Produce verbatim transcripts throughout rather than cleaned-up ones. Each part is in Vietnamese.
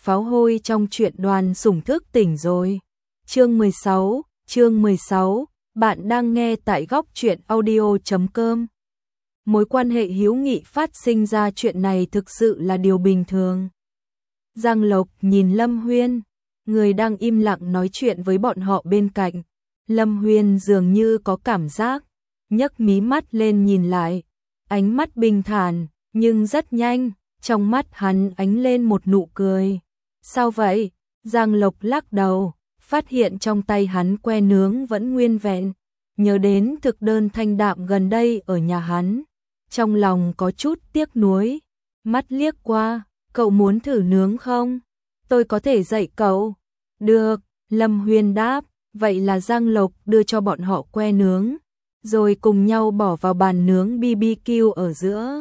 pháo hôi trong truyện Đoàn Sủng thức tỉnh rồi. Chương mười sáu, chương mười sáu, bạn đang nghe tại góc truyện audio chấm com. Mối quan hệ hữu nghị phát sinh ra chuyện này thực sự là điều bình thường. Giang Lộc nhìn Lâm Huyên, người đang im lặng nói chuyện với bọn họ bên cạnh. Lâm Huyên dường như có cảm giác, nhấc mí mắt lên nhìn lại, ánh mắt bình thản, nhưng rất nhanh, trong mắt hắn ánh lên một nụ cười. Sao vậy? Giang Lộc lắc đầu, phát hiện trong tay hắn que nướng vẫn nguyên vẹn, nhớ đến thực đơn thanh đạm gần đây ở nhà hắn, trong lòng có chút tiếc nuối, mắt liếc qua, cậu muốn thử nướng không? Tôi có thể dạy cậu. Được, Lâm Huyên đáp, vậy là Giang Lộc đưa cho bọn họ que nướng, rồi cùng nhau bỏ vào bàn nướng bê bê kiu ở giữa.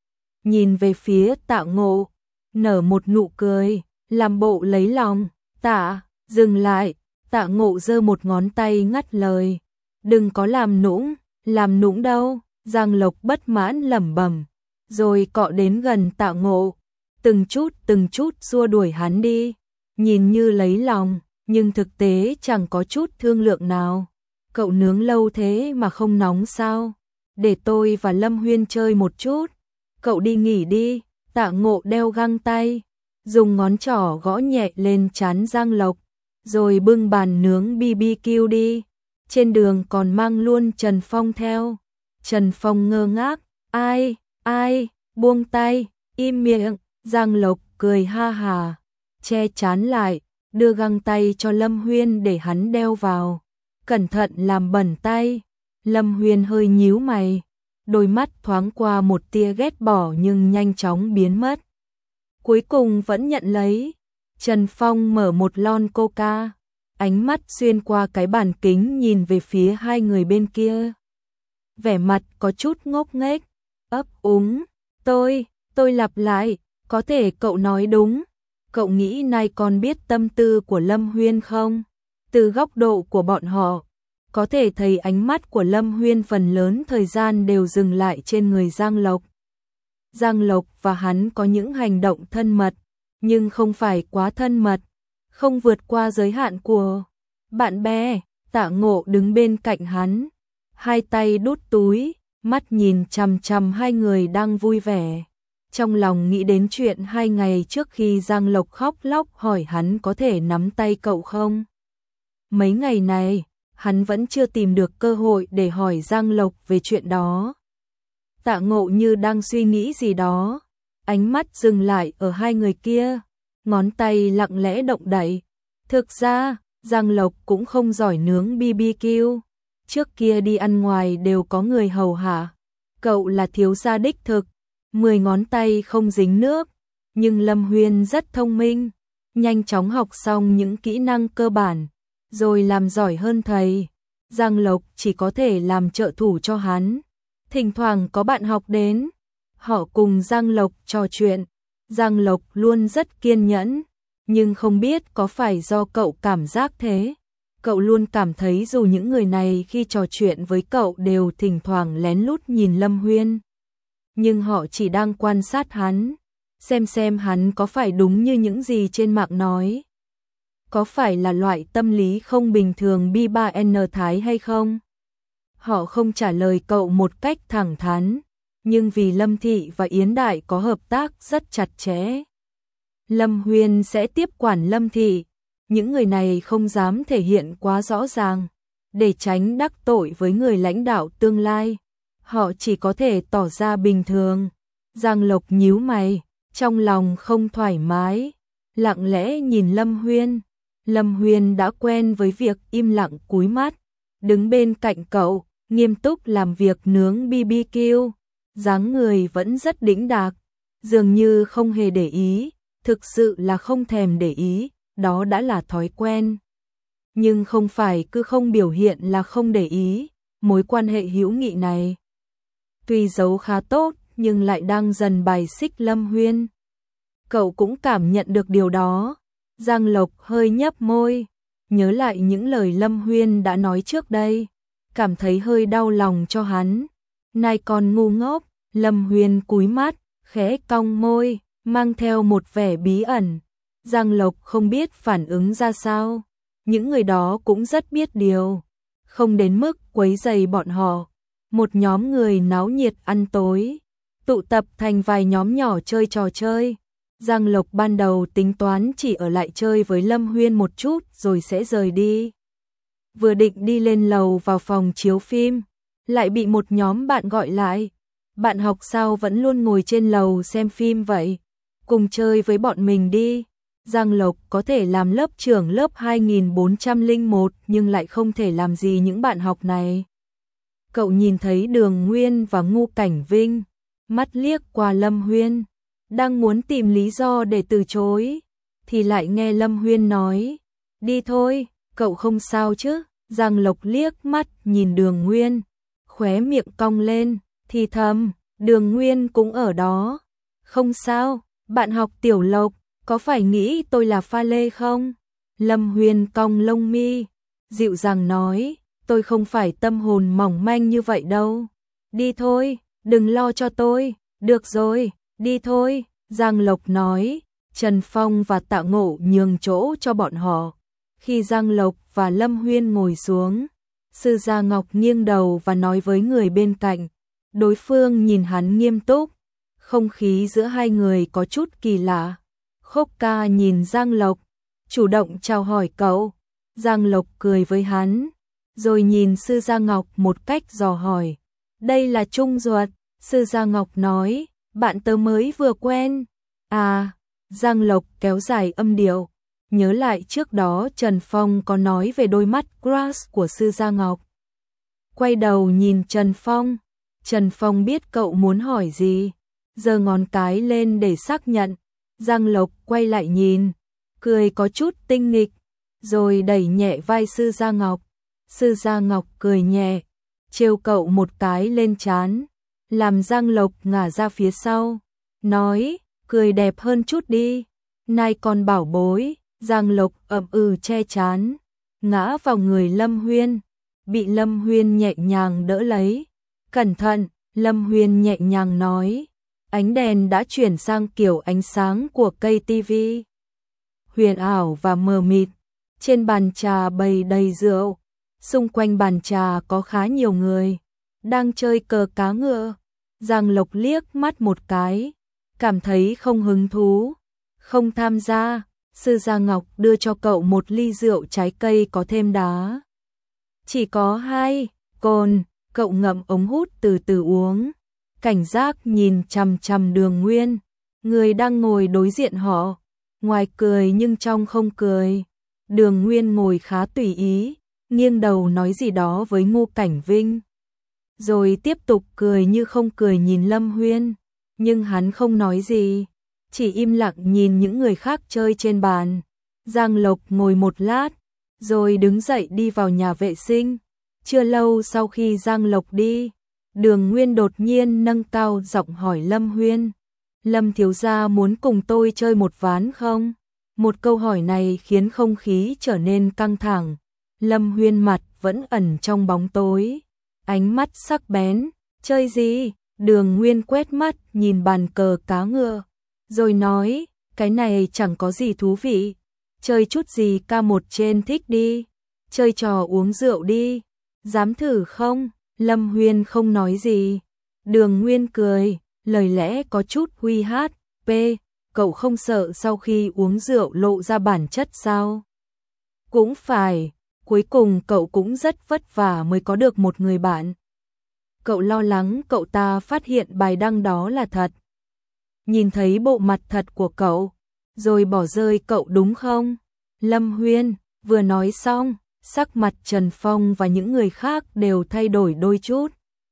Nhìn về phía Tạ Ngộ, nở một nụ cười, làm bộ lấy lòng. Tạ, dừng lại. Tạ Ngộ giơ một ngón tay ngắt lời, đừng có làm nũng, làm nũng đâu. Giang Lộc bất mãn lẩm bẩm, rồi cọ đến gần Tạ Ngộ, từng chút từng chút xua đuổi hắn đi, nhìn như lấy lòng, nhưng thực tế chẳng có chút thương lượng nào. Cậu nướng lâu thế mà không nóng sao? Để tôi và Lâm Huyên chơi một chút. Cậu đi nghỉ đi. Tạ Ngộ đeo găng tay, dùng ngón trỏ gõ nhẹ lên trán Giang Lộc, rồi bưng bàn nướng bê bê kiu đi. Trên đường còn mang luôn Trần Phong theo. Trần Phong ngơ ngác, ai, ai, buông tay, im miệng. Giang Lộc cười ha hà, che trán lại, đưa găng tay cho Lâm Huyên để hắn đeo vào. Cẩn thận làm bẩn tay. Lâm Huyên hơi nhíu mày, đôi mắt thoáng qua một tia ghét bỏ nhưng nhanh chóng biến mất. Cuối cùng vẫn nhận lấy. Trần Phong mở một lon coca, ánh mắt xuyên qua cái bàn kính nhìn về phía hai người bên kia. Vẻ mặt có chút ngốc nghếch, ấp úng, tôi, tôi lặp lại, có thể cậu nói đúng. Cậu nghĩ nay con biết tâm tư của Lâm Huyên không? Từ góc độ của bọn họ, có thể thấy ánh mắt của Lâm Huyên phần lớn thời gian đều dừng lại trên người Giang Lộc. Giang Lộc và hắn có những hành động thân mật, nhưng không phải quá thân mật, không vượt qua giới hạn của bạn bè. Tạ Ngộ đứng bên cạnh hắn, hai tay đút túi, mắt nhìn chằm chằm hai người đang vui vẻ. Trong lòng nghĩ đến chuyện hai ngày trước khi Giang Lộc khóc lóc hỏi hắn có thể nắm tay cậu không. Mấy ngày này, hắn vẫn chưa tìm được cơ hội để hỏi Giang Lộc về chuyện đó. Tạ Ngộ như đang suy nghĩ gì đó, ánh mắt dừng lại ở hai người kia, ngón tay lặng lẽ động đậy. Thực ra, Giang Lộc cũng không giỏi nướng bê bê kiu, trước kia đi ăn ngoài đều có người hầu hạ. Cậu là thiếu gia đích thực, mười ngón tay không dính nước, nhưng Lâm Huyên rất thông minh, nhanh chóng học xong những kỹ năng cơ bản, rồi làm giỏi hơn thầy. Giang Lộc chỉ có thể làm trợ thủ cho hắn. Thỉnh thoảng có bạn học đến, họ cùng Giang Lộc trò chuyện. Giang Lộc luôn rất kiên nhẫn, nhưng không biết có phải do cậu cảm giác thế. Cậu luôn cảm thấy dù những người này khi trò chuyện với cậu đều thỉnh thoảng lén lút nhìn Lâm Huyên, nhưng họ chỉ đang quan sát hắn, xem xem hắn có phải đúng như những gì trên mạng nói. Có phải là loại tâm lý không bình thường B ba N Thái hay không? Họ không trả lời cậu một cách thẳng thắn, nhưng vì Lâm Thị và Yến Đại có hợp tác rất chặt chẽ, Lâm Huyên sẽ tiếp quản Lâm Thị. Những người này không dám thể hiện quá rõ ràng, để tránh đắc tội với người lãnh đạo tương lai. Họ chỉ có thể tỏ ra bình thường. Giang Lộc nhíu mày, trong lòng không thoải mái, lặng lẽ nhìn Lâm Huyên. Lâm Huyên đã quen với việc im lặng cúi mắt, đứng bên cạnh cậu, nghiêm túc làm việc nướng bê bê kiu, dáng người vẫn rất đĩnh đạc, dường như không hề để ý, thực sự là không thèm để ý, đó đã là thói quen. Nhưng không phải cứ không biểu hiện là không để ý. Mối quan hệ hữu nghị này tuy giấu khá tốt nhưng lại đang dần bài xích Lâm Huyên. Cậu cũng cảm nhận được điều đó. Giang Lộc hơi nhấp môi, nhớ lại những lời Lâm Huyên đã nói trước đây, cảm thấy hơi đau lòng cho hắn. Này còn ngu ngốc. Lâm Huyên cúi mắt, khẽ cong môi, mang theo một vẻ bí ẩn. Giang Lộc không biết phản ứng ra sao. Những người đó cũng rất biết điều, không đến mức quấy rầy bọn họ. Một nhóm người náo nhiệt ăn tối, tụ tập thành vài nhóm nhỏ chơi trò chơi. Giang Lộc ban đầu tính toán chỉ ở lại chơi với Lâm Huyên một chút rồi sẽ rời đi. Vừa định đi lên lầu vào phòng chiếu phim, lại bị một nhóm bạn gọi lại. Bạn học sao vẫn luôn ngồi trên lầu xem phim vậy? Cùng chơi với bọn mình đi. Giang Lộc có thể làm lớp trưởng lớp hai nghìn bốn trăm lẻ một nhưng lại không thể làm gì những bạn học này. Cậu nhìn thấy Đường Nguyên và Ngu Cảnh Vinh, mắt liếc qua Lâm Huyên, đang muốn tìm lý do để từ chối, thì lại nghe Lâm Huyên nói, đi thôi, cậu không sao chứ? Giang Lộc liếc mắt nhìn Đường Nguyên, khóe miệng cong lên, thì thầm, Đường Nguyên cũng ở đó. Không sao, bạn học Tiểu Lộc, có phải nghĩ tôi là pha lê không? Lâm Huyên cong lông mi, dịu dàng nói, tôi không phải tâm hồn mỏng manh như vậy đâu. Đi thôi, đừng lo cho tôi. Được rồi, đi thôi. Giang Lộc nói. Trần Phong và Tạ Ngộ nhường chỗ cho bọn họ. Khi Giang Lộc và Lâm Huyên ngồi xuống, Sư Gia Ngọc nghiêng đầu và nói với người bên cạnh. Đối phương nhìn hắn nghiêm túc. Không khí giữa hai người có chút kỳ lạ. Khốc Ca nhìn Giang Lộc, chủ động chào hỏi cậu. Giang Lộc cười với hắn, rồi nhìn Sư Gia Ngọc một cách dò hỏi. Đây là Trung Duật. Sư Gia Ngọc nói, bạn tớ mới vừa quen. À, Giang Lộc kéo dài âm điệu, nhớ lại trước đó Trần Phong có nói về đôi mắt crush của Sư Gia Ngọc. Quay đầu nhìn Trần Phong, Trần Phong biết cậu muốn hỏi gì, giơ ngón cái lên để xác nhận. Giang Lộc quay lại nhìn, cười có chút tinh nghịch, rồi đẩy nhẹ vai Sư Gia Ngọc. Sư Gia Ngọc cười nhẹ, trêu cậu một cái lên trán, làm Giang Lộc ngả ra phía sau, nói, cười đẹp hơn chút đi, này con bảo bối. Giang Lộc ậm ừ che trán, ngã vào người Lâm Huyên, bị Lâm Huyên nhẹ nhàng đỡ lấy. Cẩn thận, Lâm Huyên nhẹ nhàng nói. Ánh đèn đã chuyển sang kiểu ánh sáng của cây tivi, huyền ảo và mờ mịt. Trên bàn trà bày đầy rượu, xung quanh bàn trà có khá nhiều người đang chơi cờ cá ngựa. Giang Lộc liếc mắt một cái, cảm thấy không hứng thú, không tham gia. Sư Gia Ngọc đưa cho cậu một ly rượu trái cây có thêm đá. Chỉ có hai cồn, cậu ngậm ống hút từ từ uống, cảnh giác nhìn chằm chằm Đường Nguyên, người đang ngồi đối diện họ, ngoài cười nhưng trong không cười. Đường Nguyên ngồi khá tùy ý, nghiêng đầu nói gì đó với Ngu Cảnh Vinh, rồi tiếp tục cười như không cười nhìn Lâm Huyên, nhưng hắn không nói gì, chỉ im lặng nhìn những người khác chơi trên bàn. Giang Lộc ngồi một lát, rồi đứng dậy đi vào nhà vệ sinh. Chưa lâu sau khi Giang Lộc đi, Đường Nguyên đột nhiên nâng cao giọng hỏi Lâm Huyên, Lâm thiếu gia muốn cùng tôi chơi một ván không? Một câu hỏi này khiến không khí trở nên căng thẳng. Lâm Huyên mặt vẫn ẩn trong bóng tối, ánh mắt sắc bén. Chơi gì? Đường Nguyên quét mắt nhìn bàn cờ cá ngựa, rồi nói, cái này chẳng có gì thú vị. Chơi chút gì ca một trên thích đi. Chơi trò uống rượu đi. Dám thử không? Lâm Huyên không nói gì. Đường Nguyên cười, lời lẽ có chút huy hát. P, cậu không sợ sau khi uống rượu lộ ra bản chất sao? Cũng phải, cuối cùng cậu cũng rất vất vả mới có được một người bạn. Cậu lo lắng cậu ta phát hiện bài đăng đó là thật. Nhìn thấy bộ mặt thật của cậu, rồi bỏ rơi cậu đúng không? Lâm Huyên vừa nói xong, sắc mặt Trần Phong và những người khác đều thay đổi đôi chút.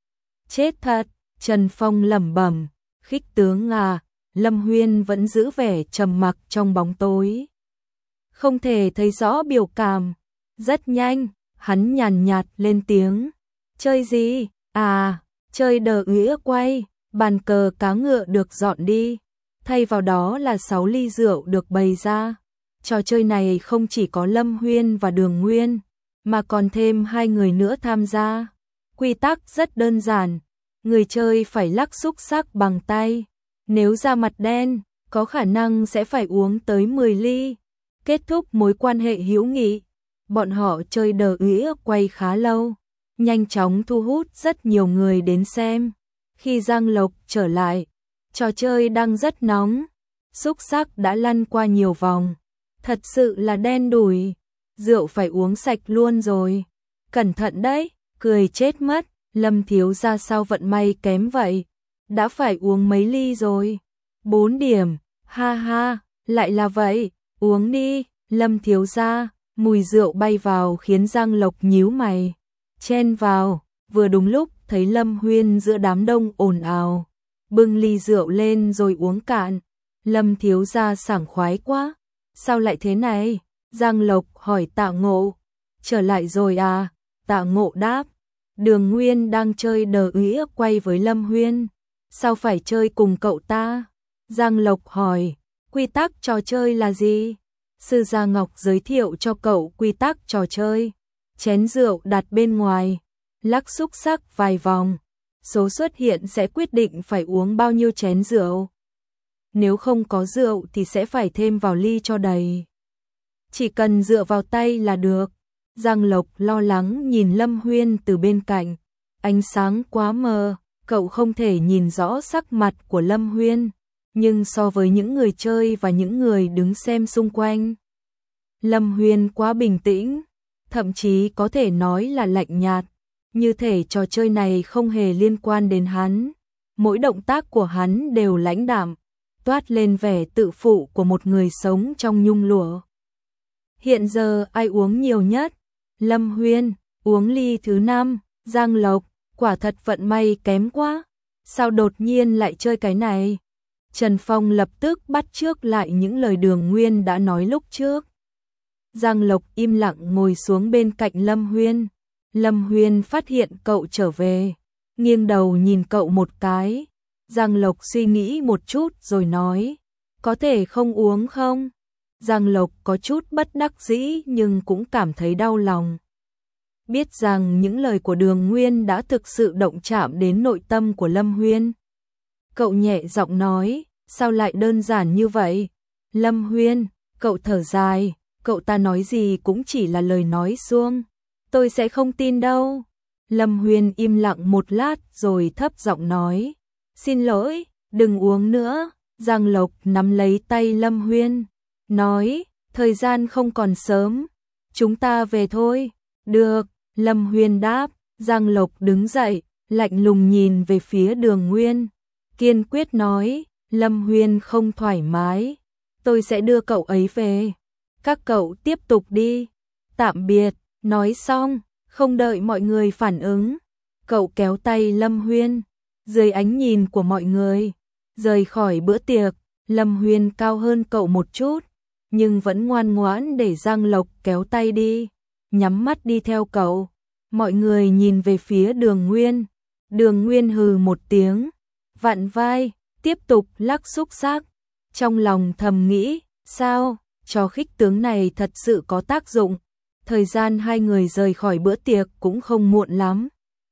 Chết thật, Trần Phong lẩm bẩm, khích tướng à. Lâm Huyên vẫn giữ vẻ trầm mặc trong bóng tối, không thể thấy rõ biểu cảm. Rất nhanh, hắn nhàn nhạt lên tiếng, chơi gì? À, chơi đờ nghĩa quay. Bàn cờ cá ngựa được dọn đi, thay vào đó là sáu ly rượu được bày ra. Trò chơi này không chỉ có Lâm Huyên và Đường Nguyên, mà còn thêm hai người nữa tham gia. Quy tắc rất đơn giản, người chơi phải lắc xúc xắc bằng tay, nếu ra mặt đen, có khả năng sẽ phải uống tới mười ly. Kết thúc mối quan hệ hữu nghị, bọn họ chơi đờ ỉa quay khá lâu, nhanh chóng thu hút rất nhiều người đến xem. Khi Giang Lộc trở lại, trò chơi đang rất nóng, xúc xắc đã lăn qua nhiều vòng, thật sự là đen đủi, rượu phải uống sạch luôn rồi. Cẩn thận đấy, cười chết mất, Lâm thiếu gia sao vận may kém vậy, đã phải uống mấy ly rồi. Bốn điểm, ha ha, lại là vậy, uống đi, Lâm thiếu gia. Mùi rượu bay vào khiến Giang Lộc nhíu mày, chen vào, vừa đúng lúc thấy Lâm Huyên giữa đám đông ồn ào, bưng ly rượu lên rồi uống cạn. Lâm thiếu gia sảng khoái quá, sao lại thế này? Giang Lộc hỏi Tạ Ngộ, trở lại rồi à? Tạ Ngộ đáp, Đường Nguyên đang chơi đờ ỉa quay với Lâm Huyên, sao phải chơi cùng cậu ta? Giang Lộc hỏi, quy tắc trò chơi là gì? Sư Gia Ngọc giới thiệu cho cậu quy tắc trò chơi. Chén rượu đặt bên ngoài, lắc xúc xắc vài vòng, số xuất hiện sẽ quyết định phải uống bao nhiêu chén rượu. Nếu không có rượu thì sẽ phải thêm vào ly cho đầy. Chỉ cần dựa vào tay là được. Giang Lộc lo lắng nhìn Lâm Huyên từ bên cạnh, ánh sáng quá mờ, cậu không thể nhìn rõ sắc mặt của Lâm Huyên. Nhưng so với những người chơi và những người đứng xem xung quanh, Lâm Huyên quá bình tĩnh, thậm chí có thể nói là lạnh nhạt, như thể trò chơi này không hề liên quan đến hắn. Mỗi động tác của hắn đều lãnh đạm, toát lên vẻ tự phụ của một người sống trong nhung lụa. Hiện giờ ai uống nhiều nhất? Lâm Huyên, uống ly thứ năm. Giang Lộc, quả thật vận may kém quá, sao đột nhiên lại chơi cái này? Trần Phong lập tức bắt chước lại những lời Đường Nguyên đã nói lúc trước. Giang Lộc im lặng ngồi xuống bên cạnh Lâm Huyên. Lâm Huyên phát hiện cậu trở về, nghiêng đầu nhìn cậu một cái. Giang Lộc suy nghĩ một chút rồi nói, có thể không uống không? Giang Lộc có chút bất đắc dĩ nhưng cũng cảm thấy đau lòng. Biết rằng những lời của Đường Nguyên đã thực sự động chạm đến nội tâm của Lâm Huyên. Cậu nhẹ giọng nói, sao lại đơn giản như vậy? Lâm Huyên, cậu thở dài, cậu ta nói gì cũng chỉ là lời nói suông, tôi sẽ không tin đâu. Lâm Huyên im lặng một lát rồi thấp giọng nói, xin lỗi, đừng uống nữa. Giang Lộc nắm lấy tay Lâm Huyên, nói, thời gian không còn sớm, chúng ta về thôi. Được, Lâm Huyên đáp. Giang Lộc đứng dậy, lạnh lùng nhìn về phía Đường Nguyên, kiên quyết nói, Lâm Huyên không thoải mái, tôi sẽ đưa cậu ấy về, các cậu tiếp tục đi. Tạm biệt. Nói xong, không đợi mọi người phản ứng, cậu kéo tay Lâm Huyên, dưới ánh nhìn của mọi người, rời khỏi bữa tiệc. Lâm Huyên cao hơn cậu một chút, nhưng vẫn ngoan ngoãn để Giang Lộc kéo tay đi, nhắm mắt đi theo cậu. Mọi người nhìn về phía Đường Nguyên. Đường Nguyên hừ một tiếng, vặn vai, tiếp tục lắc xúc xắc. Trong lòng thầm nghĩ, sao, trò khích tướng này thật sự có tác dụng. Thời gian hai người rời khỏi bữa tiệc cũng không muộn lắm.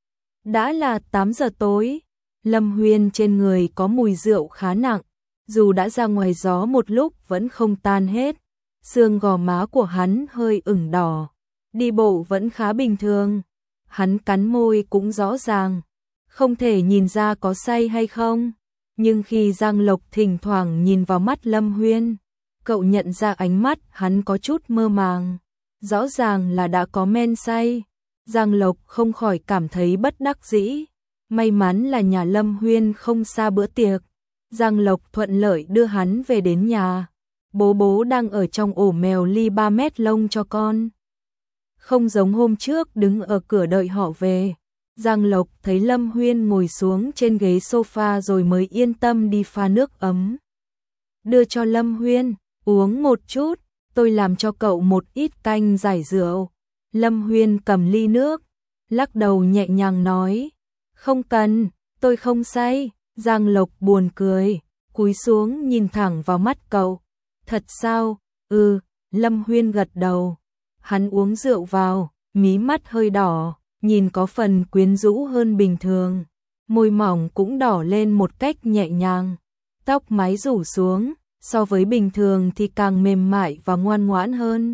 Đã là tám giờ tối, Lâm Huyên trên người có mùi rượu khá nặng, dù đã ra ngoài gió một lúc vẫn không tan hết. Xương gò má của hắn hơi ửng đỏ, đi bộ vẫn khá bình thường. Hắn cắn môi cũng rõ ràng, không thể nhìn ra có say hay không. Nhưng khi Giang Lộc thỉnh thoảng nhìn vào mắt Lâm Huyên, cậu nhận ra ánh mắt hắn có chút mơ màng, rõ ràng là đã có men say. Giang Lộc không khỏi cảm thấy bất đắc dĩ. May mắn là nhà Lâm Huyên không xa bữa tiệc. Giang Lộc thuận lợi đưa hắn về đến nhà. Bố bố đang ở trong ổ mèo ly ba mét lông cho con. Không giống hôm trước đứng ở cửa đợi họ về. Giang Lộc thấy Lâm Huyên ngồi xuống trên ghế sofa rồi mới yên tâm đi pha nước ấm. Đưa cho Lâm Huyên, uống một chút, tôi làm cho cậu một ít canh giải rượu. Lâm Huyên cầm ly nước, lắc đầu nhẹ nhàng nói, không cần, tôi không say. Giang Lộc buồn cười, cúi xuống nhìn thẳng vào mắt cậu. Thật sao? Ừ, Lâm Huyên gật đầu. Hắn uống rượu vào, mí mắt hơi đỏ, nhìn có phần quyến rũ hơn bình thường. Môi mỏng cũng đỏ lên một cách nhẹ nhàng, tóc mái rủ xuống, so với bình thường thì càng mềm mại và ngoan ngoãn hơn.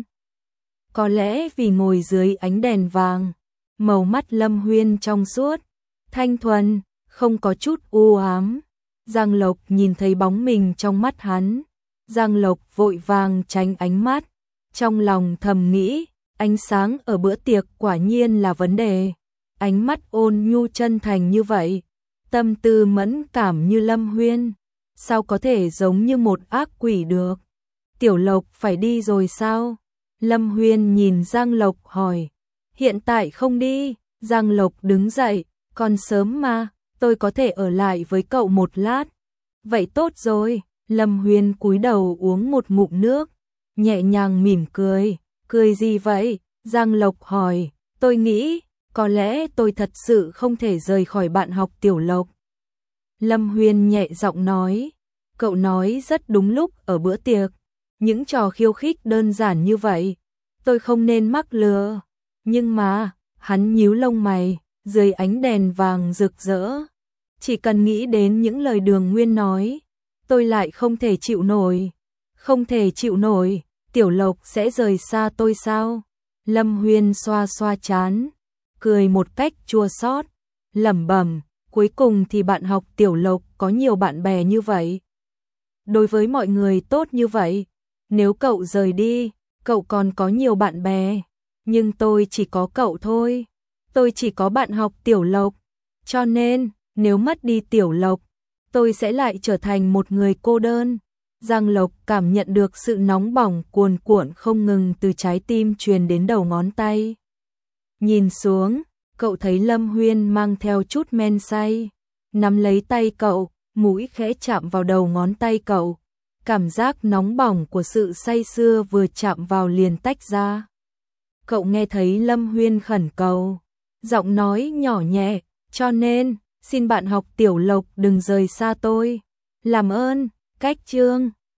Có lẽ vì ngồi dưới ánh đèn vàng, màu mắt Lâm Huyên trong suốt, thanh thuần, không có chút u ám. Giang Lộc nhìn thấy bóng mình trong mắt hắn, Giang Lộc vội vàng tránh ánh mắt, trong lòng thầm nghĩ, ánh sáng ở bữa tiệc quả nhiên là vấn đề. Ánh mắt ôn nhu chân thành như vậy, tâm tư mẫn cảm như Lâm Huyên, sao có thể giống như một ác quỷ được? Tiểu Lộc phải đi rồi sao? Lâm Huyên nhìn Giang Lộc hỏi. Hiện tại không đi. Giang Lộc đứng dậy, còn sớm mà, tôi có thể ở lại với cậu một lát. Vậy tốt rồi. Lâm Huyên cúi đầu uống một ngụm nước, nhẹ nhàng mỉm cười. Cười gì vậy? Giang Lộc hỏi. Tôi nghĩ, có lẽ tôi thật sự không thể rời khỏi bạn học Tiểu Lộc. Lâm Huyên nhẹ giọng nói. Cậu nói rất đúng lúc ở bữa tiệc. Những trò khiêu khích đơn giản như vậy, tôi không nên mắc lừa. Nhưng mà, hắn nhíu lông mày, dưới ánh đèn vàng rực rỡ. Chỉ cần nghĩ đến những lời Đường Nguyên nói, tôi lại không thể chịu nổi. Không thể chịu nổi, Tiểu Lộc sẽ rời xa tôi sao? Lâm Huyên xoa xoa trán, cười một cách chua xót, lẩm bẩm, cuối cùng thì bạn học Tiểu Lộc có nhiều bạn bè như vậy. Đối với mọi người tốt như vậy, nếu cậu rời đi, cậu còn có nhiều bạn bè, nhưng tôi chỉ có cậu thôi. Tôi chỉ có bạn học Tiểu Lộc, cho nên, nếu mất đi Tiểu Lộc, tôi sẽ lại trở thành một người cô đơn. Giang Lộc cảm nhận được sự nóng bỏng cuồn cuộn không ngừng từ trái tim truyền đến đầu ngón tay. Nhìn xuống, cậu thấy Lâm Huyên mang theo chút men say, nắm lấy tay cậu, mũi khẽ chạm vào đầu ngón tay cậu. Cảm giác nóng bỏng của sự say sưa vừa chạm vào liền tách ra. Cậu nghe thấy Lâm Huyên khẩn cầu, giọng nói nhỏ nhẹ, cho nên, xin bạn học Tiểu Lộc đừng rời xa tôi. Làm ơn, cách chương.